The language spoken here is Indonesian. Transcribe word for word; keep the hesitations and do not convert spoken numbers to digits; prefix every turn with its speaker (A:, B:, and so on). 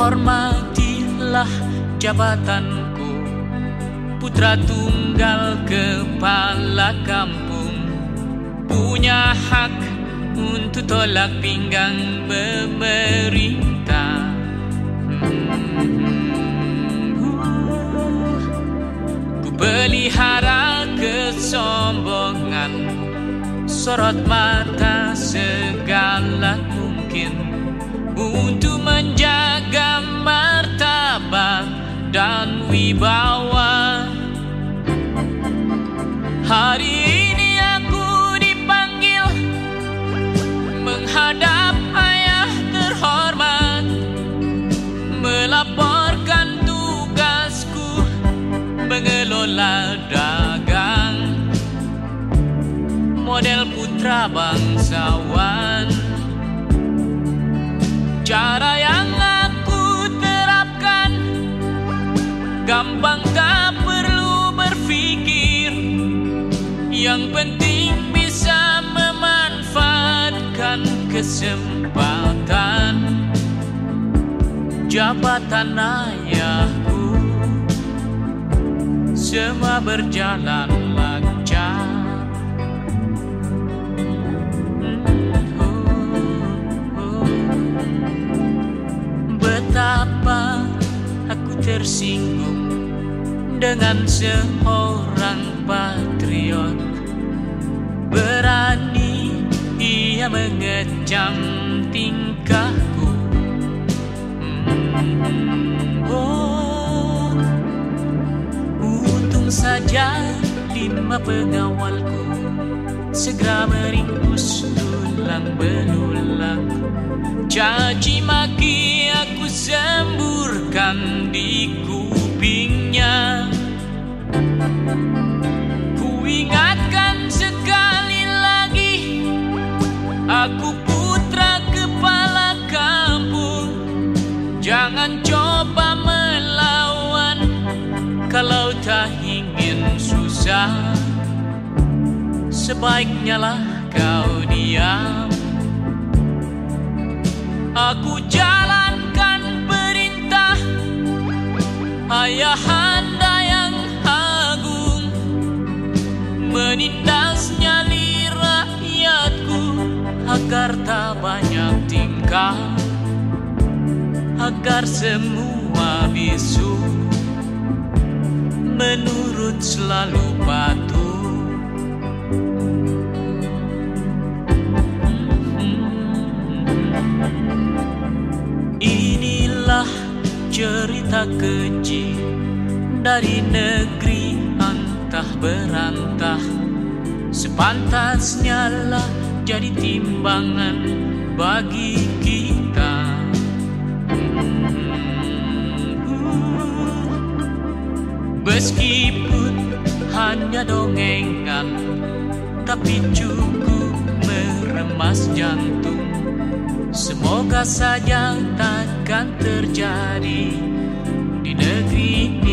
A: Hormatilah jabatanku, putra tunggal kepala kampung, punya hak untuk tolak pinggang pemerintah. Ku pelihara kesombongan, sorot mata segala mungkin untuk menjaga martabat dan wibawa. Hari ini aku dipanggil menghadap ayah terhormat, melaporkan tugasku mengelola dagang, model putra bangsawan. Cara yang aku terapkan gampang, tak perlu berpikir. Yang penting bisa memanfaatkan kesempatan jabatan ayahku. Semua berjalan lancar. Betapa aku tersinggung dengan seorang patriot. Berani ia mengecam tingkahku. hmm, Oh, untung saja lima pengawalku segera meringkus tulang belulang. Caci maki aku semburkan di kupingnya. Ku ingatkan sekali lagi, aku putra kepala kampung. Jangan coba melawan kalau tak ingin susah. Sebaiknya lah kau diam. Aku jalankan perintah ayahanda yang agung, menindas nyali rakyatku agar tak banyak tingkah, agar semua bisu menurut selalu patuh. Inilah cerita keji dari negeri antah berantah. Sepantasnya lah jadi timbangan bagi kita. Meskipun hanya dongengan, tapi cukup meremas jantung. Semoga saja takkan terjadi di negeri